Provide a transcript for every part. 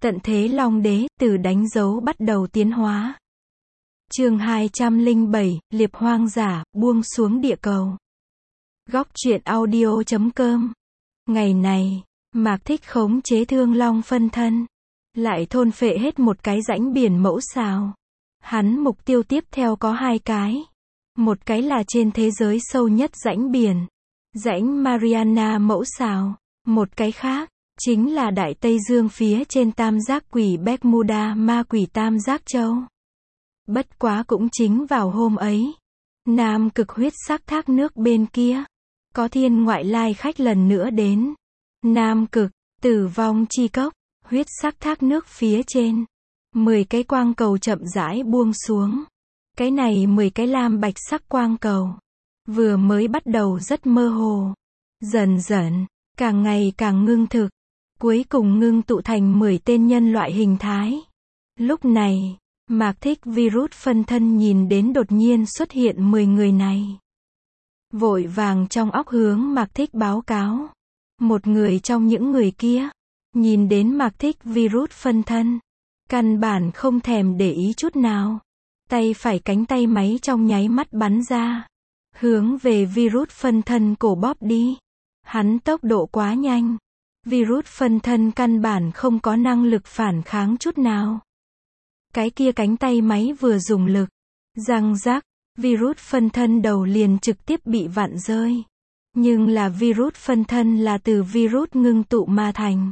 Tận thế Long Đế, từ đánh dấu bắt đầu tiến hóa. Chương 207, Liệp Hoang Giả, buông xuống địa cầu. Góc truyện audio.com. Ngày này, Mạc Thích khống chế Thương Long phân thân, lại thôn phệ hết một cái rãnh biển mẫu sao. Hắn mục tiêu tiếp theo có hai cái. Một cái là trên thế giới sâu nhất rãnh biển, rãnh Mariana mẫu sao. Một cái khác, chính là Đại Tây Dương phía trên tam giác quỷ Bermuda ma quỷ tam giác châu. Bất quá cũng chính vào hôm ấy, Nam Cực huyết sắc thác nước bên kia, có thiên ngoại lai khách lần nữa đến. Nam Cực, tử vong chi cốc, huyết sắc thác nước phía trên. 10 cái quang cầu chậm rãi buông xuống. Cái này 10 cái lam bạch sắc quang cầu, vừa mới bắt đầu rất mơ hồ. Dần dần, càng ngày càng ngưng thực. Cuối cùng ngưng tụ thành 10 tên nhân loại hình thái. Lúc này, Mạc Thích virus phân thân nhìn đến đột nhiên xuất hiện 10 người này. Vội vàng trong óc hướng Mạc Thích báo cáo. Một người trong những người kia, nhìn đến Mạc Thích virus phân thân, căn bản không thèm để ý chút nào. Tay phải cánh tay máy trong nháy mắt bắn ra, hướng về virus phân thân cổ bóp đi. Hắn tốc độ quá nhanh. Virus phân thân căn bản không có năng lực phản kháng chút nào. Cái kia cánh tay máy vừa dùng lực, răng rắc, virus phân thân đầu liền trực tiếp bị vặn rơi. Nhưng là virus phân thân là từ virus ngưng tụ mà thành.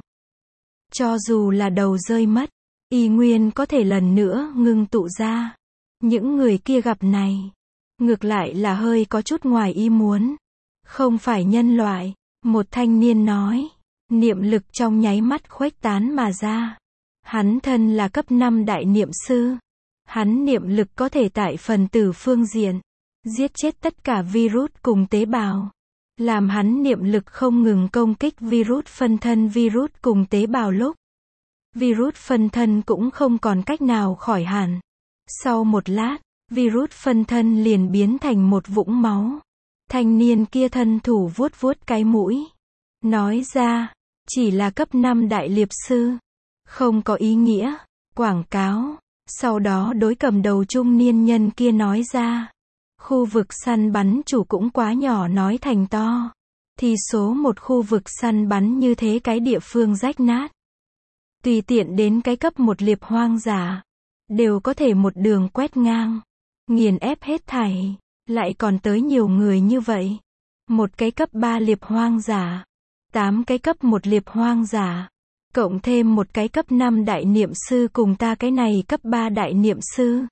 Cho dù là đầu rơi mất, y nguyên có thể lần nữa ngưng tụ ra. Những người kia gặp này, ngược lại là hơi có chút ngoài ý muốn. Không phải nhân loại, một thanh niên nói. Niệm lực trong nháy mắt khuếch tán mà ra. Hắn thân là cấp 5 đại niệm sư. Hắn niệm lực có thể tại phần tử phương diện, giết chết tất cả virus cùng tế bào. Làm hắn niệm lực không ngừng công kích virus phân thân virus cùng tế bào lúc. Virus phân thân cũng không còn cách nào khỏi hẳn. Sau một lát, virus phân thân liền biến thành một vũng máu. Thanh niên kia thân thủ vuốt vuốt cái mũi. Nói ra, chỉ là cấp 5 đại liệp sư. Không có ý nghĩa. Quảng cáo. Sau đó đối cầm đầu trung niên nhân kia nói ra. Khu vực săn bắn chủ cũng quá nhỏ nói thành to. Thì số một khu vực săn bắn như thế cái địa phương rách nát. Tùy tiện đến cái cấp 1 liệp hoang giả. Đều có thể một đường quét ngang. Nghiền ép hết thảy. Lại còn tới nhiều người như vậy. Một cái cấp 3 liệp hoang giả. 8 cái cấp 1 liệp hoang giả, cộng thêm một cái cấp 5 đại niệm sư cùng ta cái này cấp 3 đại niệm sư.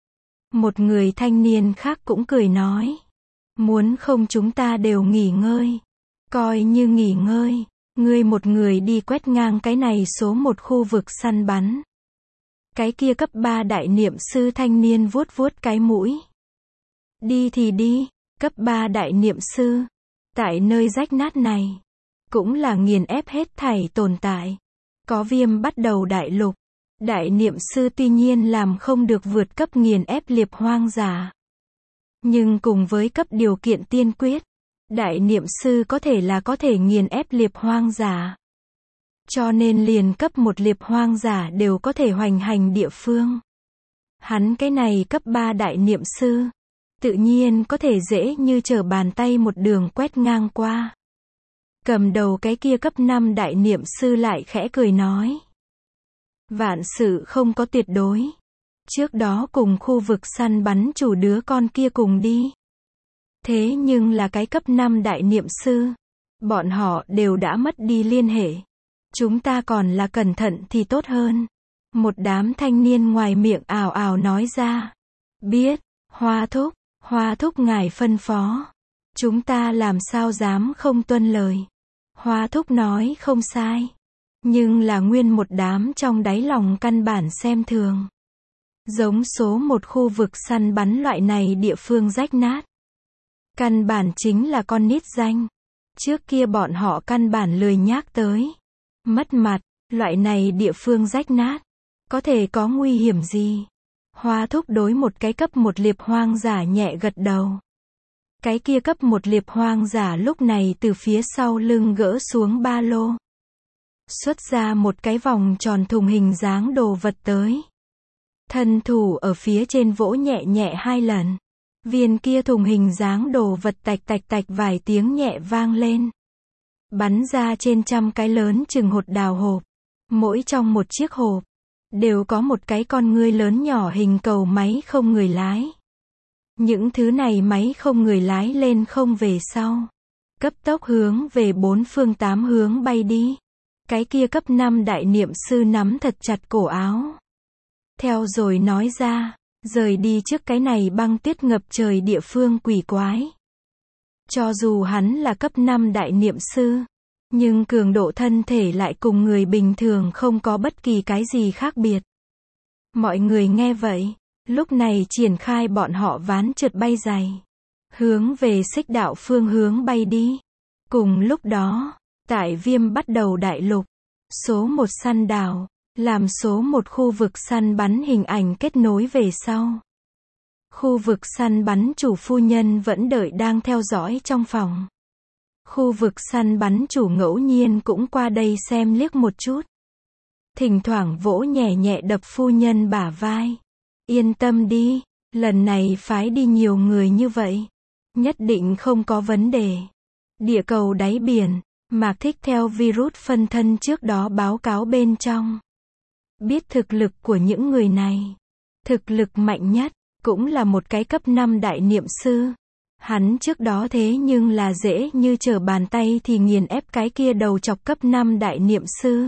Một người thanh niên khác cũng cười nói, muốn không chúng ta đều nghỉ ngơi, coi như nghỉ ngơi, ngươi một người đi quét ngang cái này số một khu vực săn bắn. Cái kia cấp 3 đại niệm sư thanh niên vuốt vuốt cái mũi. Đi thì đi, cấp 3 đại niệm sư, tại nơi rách nát này. Cũng là nghiền ép hết thảy tồn tại. Có viêm bắt đầu đại lục. Đại niệm sư tuy nhiên làm không được vượt cấp nghiền ép liệp hoang giả. Nhưng cùng với cấp điều kiện tiên quyết, đại niệm sư có thể nghiền ép liệp hoang giả. Cho nên liền cấp 1 liệp hoang giả đều có thể hoành hành địa phương. Hắn cái này cấp 3 đại niệm sư, tự nhiên có thể dễ như trở bàn tay một đường quét ngang qua. Cầm đầu cái kia cấp 5 đại niệm sư lại khẽ cười nói. Vạn sự không có tuyệt đối. Trước đó cùng khu vực săn bắn chủ đứa con kia cùng đi. Thế nhưng là cái cấp 5 đại niệm sư. Bọn họ đều đã mất đi liên hệ. Chúng ta còn là cẩn thận thì tốt hơn. Một đám thanh niên ngoài miệng ào ào nói ra. Biết, Hoa thúc ngài phân phó. Chúng ta làm sao dám không tuân lời. Hoa thúc nói không sai. Nhưng là nguyên một đám trong đáy lòng căn bản xem thường. Giống số một khu vực săn bắn loại này địa phương rách nát. Căn bản chính là con nít danh. Trước kia bọn họ căn bản lười nhác tới. Mất mặt, loại này địa phương rách nát. Có thể có nguy hiểm gì? Hoa thúc đối một cái cấp 1 liệp hoang giả nhẹ gật đầu. Cái kia cấp 1 liệp hoang giả lúc này từ phía sau lưng gỡ xuống ba lô. xuất ra một cái vòng tròn thùng hình dáng đồ vật tới. Thân thủ ở phía trên vỗ nhẹ nhẹ 2 lần. Viên kia thùng hình dáng đồ vật tạch tạch tạch vài tiếng nhẹ vang lên. Bắn ra trên 100 cái lớn chừng hột đào hộp. Mỗi trong một chiếc hộp, đều có một cái con ngươi lớn nhỏ hình cầu máy không người lái. Những thứ này máy không người lái lên không về sau. Cấp tốc hướng về 4 phương 8 hướng bay đi. Cái kia cấp 5 đại niệm sư nắm thật chặt cổ áo. Theo rồi nói ra, rời đi trước cái này băng tuyết ngập trời địa phương quỷ quái. Cho dù hắn là cấp 5 đại niệm sư, nhưng cường độ thân thể lại cùng người bình thường không có bất kỳ cái gì khác biệt. Mọi người nghe vậy, lúc này triển khai bọn họ ván trượt bay giày, hướng về xích đạo phương hướng bay đi. Cùng lúc đó, tại Viêm Bắt Đầu Đại Lục, số 1 săn đảo, làm số 1 khu vực săn bắn hình ảnh kết nối về sau. Khu vực săn bắn chủ phu nhân vẫn đợi đang theo dõi trong phòng. Khu vực săn bắn chủ ngẫu nhiên cũng qua đây xem liếc một chút. Thỉnh thoảng vỗ nhẹ nhẹ đập phu nhân bả vai. Yên tâm đi, lần này phái đi nhiều người như vậy, nhất định không có vấn đề. Địa cầu đáy biển, Mạc Thích theo virus phân thân trước đó báo cáo bên trong. Biết thực lực của những người này. Thực lực mạnh nhất, cũng là một cái cấp 5 đại niệm sư. Hắn trước đó thế nhưng là dễ như trở bàn tay thì nghiền ép cái kia đầu chọc cấp 5 đại niệm sư.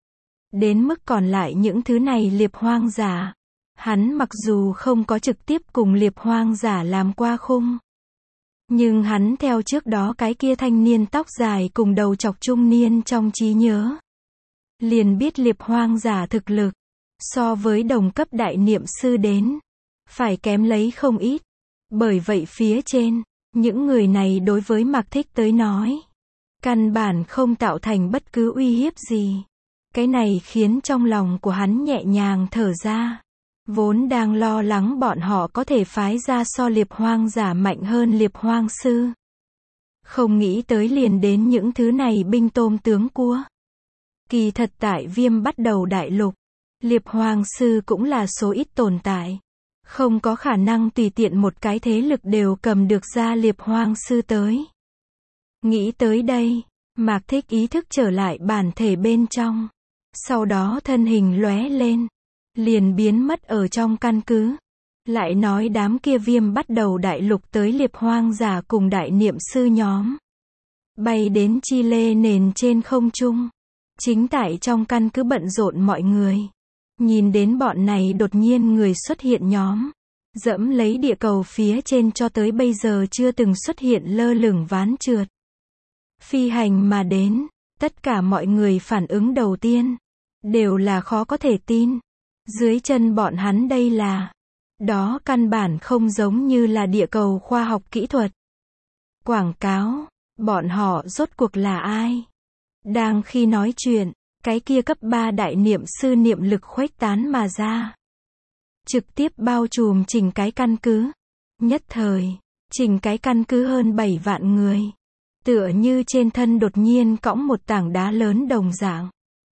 Đến mức còn lại những thứ này liệp hoang giả. Hắn mặc dù không có trực tiếp cùng liệp hoang giả làm qua khung. Nhưng hắn theo trước đó cái kia thanh niên tóc dài cùng đầu chọc trung niên trong trí nhớ. Liền biết liệp hoang giả thực lực, so với đồng cấp đại niệm sư đến, phải kém lấy không ít. Bởi vậy phía trên, những người này đối với Mạc Thích tới nói, căn bản không tạo thành bất cứ uy hiếp gì. Cái này khiến trong lòng của hắn nhẹ nhàng thở ra. Vốn đang lo lắng bọn họ có thể phái ra so liệp hoang giả mạnh hơn liệp hoang sư. Không nghĩ tới liền đến những thứ này binh tôm tướng cua. Kỳ thật tại Viêm Bắt Đầu Đại Lục, liệp hoang sư cũng là số ít tồn tại. Không có khả năng tùy tiện một cái thế lực đều cầm được ra liệp hoang sư tới. Nghĩ tới đây, Mạc Thích ý thức trở lại bản thể bên trong. Sau đó thân hình lóe lên, liền biến mất ở trong căn cứ. Lại nói đám kia Viêm Bắt Đầu Đại Lục tới liệp hoang giả cùng đại niệm sư nhóm. Bay đến chi lê nền trên không trung. Chính tại trong căn cứ bận rộn mọi người. Nhìn đến bọn này đột nhiên người xuất hiện nhóm. Dẫm lấy địa cầu phía trên cho tới bây giờ chưa từng xuất hiện lơ lửng ván trượt. Phi hành mà đến, tất cả mọi người phản ứng đầu tiên, đều là khó có thể tin. Dưới chân bọn hắn đây là, đó căn bản không giống như là địa cầu khoa học kỹ thuật. Quảng cáo, bọn họ rốt cuộc là ai? Đang khi nói chuyện, cái kia cấp 3 đại niệm sư niệm lực khuếch tán mà ra. Trực tiếp bao trùm chỉnh cái căn cứ. Nhất thời, chỉnh cái căn cứ hơn 7 vạn người. Tựa như trên thân đột nhiên cõng một tảng đá lớn đồng dạng.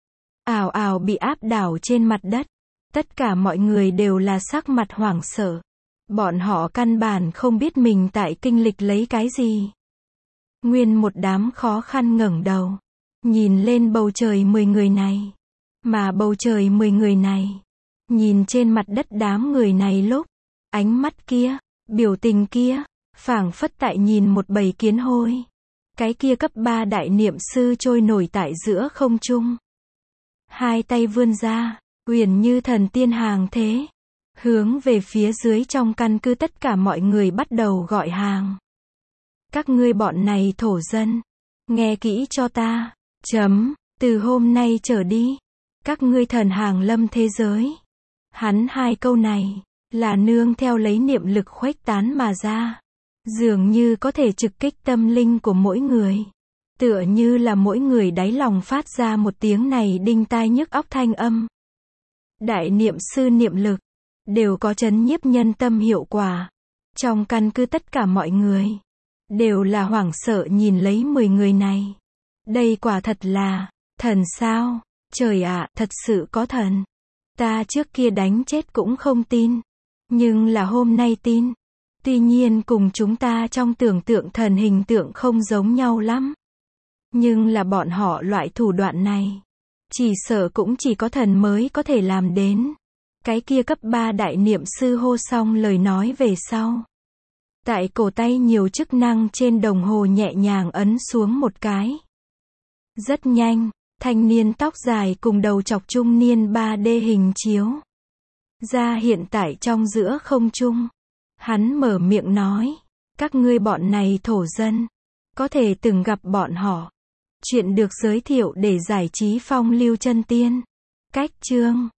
Ào ào bị áp đảo trên mặt đất. Tất cả mọi người đều là sắc mặt hoảng sợ. Bọn họ căn bản không biết mình tại kinh lịch lấy cái gì. Nguyên một đám khó khăn ngẩng đầu. Nhìn lên bầu trời 10 người này. Mà bầu trời 10 người này. Nhìn trên mặt đất đám người này lúc. Ánh mắt kia, biểu tình kia, phảng phất tại nhìn một bầy kiến hôi. Cái kia cấp 3 đại niệm sư trôi nổi tại giữa không trung. Hai tay vươn ra, uyển như thần tiên hàng thế. Hướng về phía dưới trong căn cứ tất cả mọi người bắt đầu gọi hàng. Các ngươi bọn này thổ dân. Nghe kỹ cho ta. Từ hôm nay trở đi. Các ngươi thần hàng lâm thế giới. Hắn hai câu này, là nương theo lấy niệm lực khuếch tán mà ra. Dường như có thể trực kích tâm linh của mỗi người. Tựa như là mỗi người đáy lòng phát ra một tiếng này đinh tai nhức óc thanh âm. Đại niệm sư niệm lực, đều có trấn nhiếp nhân tâm hiệu quả. Trong căn cứ tất cả mọi người, đều là hoảng sợ nhìn lấy 10 người này. Đây quả thật là, thần sao? Trời ạ, thật sự có thần. Ta trước kia đánh chết cũng không tin. Nhưng là hôm nay tin. Tuy nhiên cùng chúng ta trong tưởng tượng thần hình tượng không giống nhau lắm. Nhưng là bọn họ loại thủ đoạn này. Chỉ sợ cũng chỉ có thần mới có thể làm đến. Cái kia cấp 3 đại niệm sư hô xong lời nói về sau. Tại cổ tay nhiều chức năng trên đồng hồ nhẹ nhàng ấn xuống một cái. Rất nhanh, thanh niên tóc dài cùng đầu chọc trung niên 3D hình chiếu. Ra hiện tại trong giữa không trung. Hắn mở miệng nói. Các ngươi bọn này thổ dân. Có thể từng gặp bọn họ. Chuyện được giới thiệu để giải trí phong lưu chân tiên. Cách chương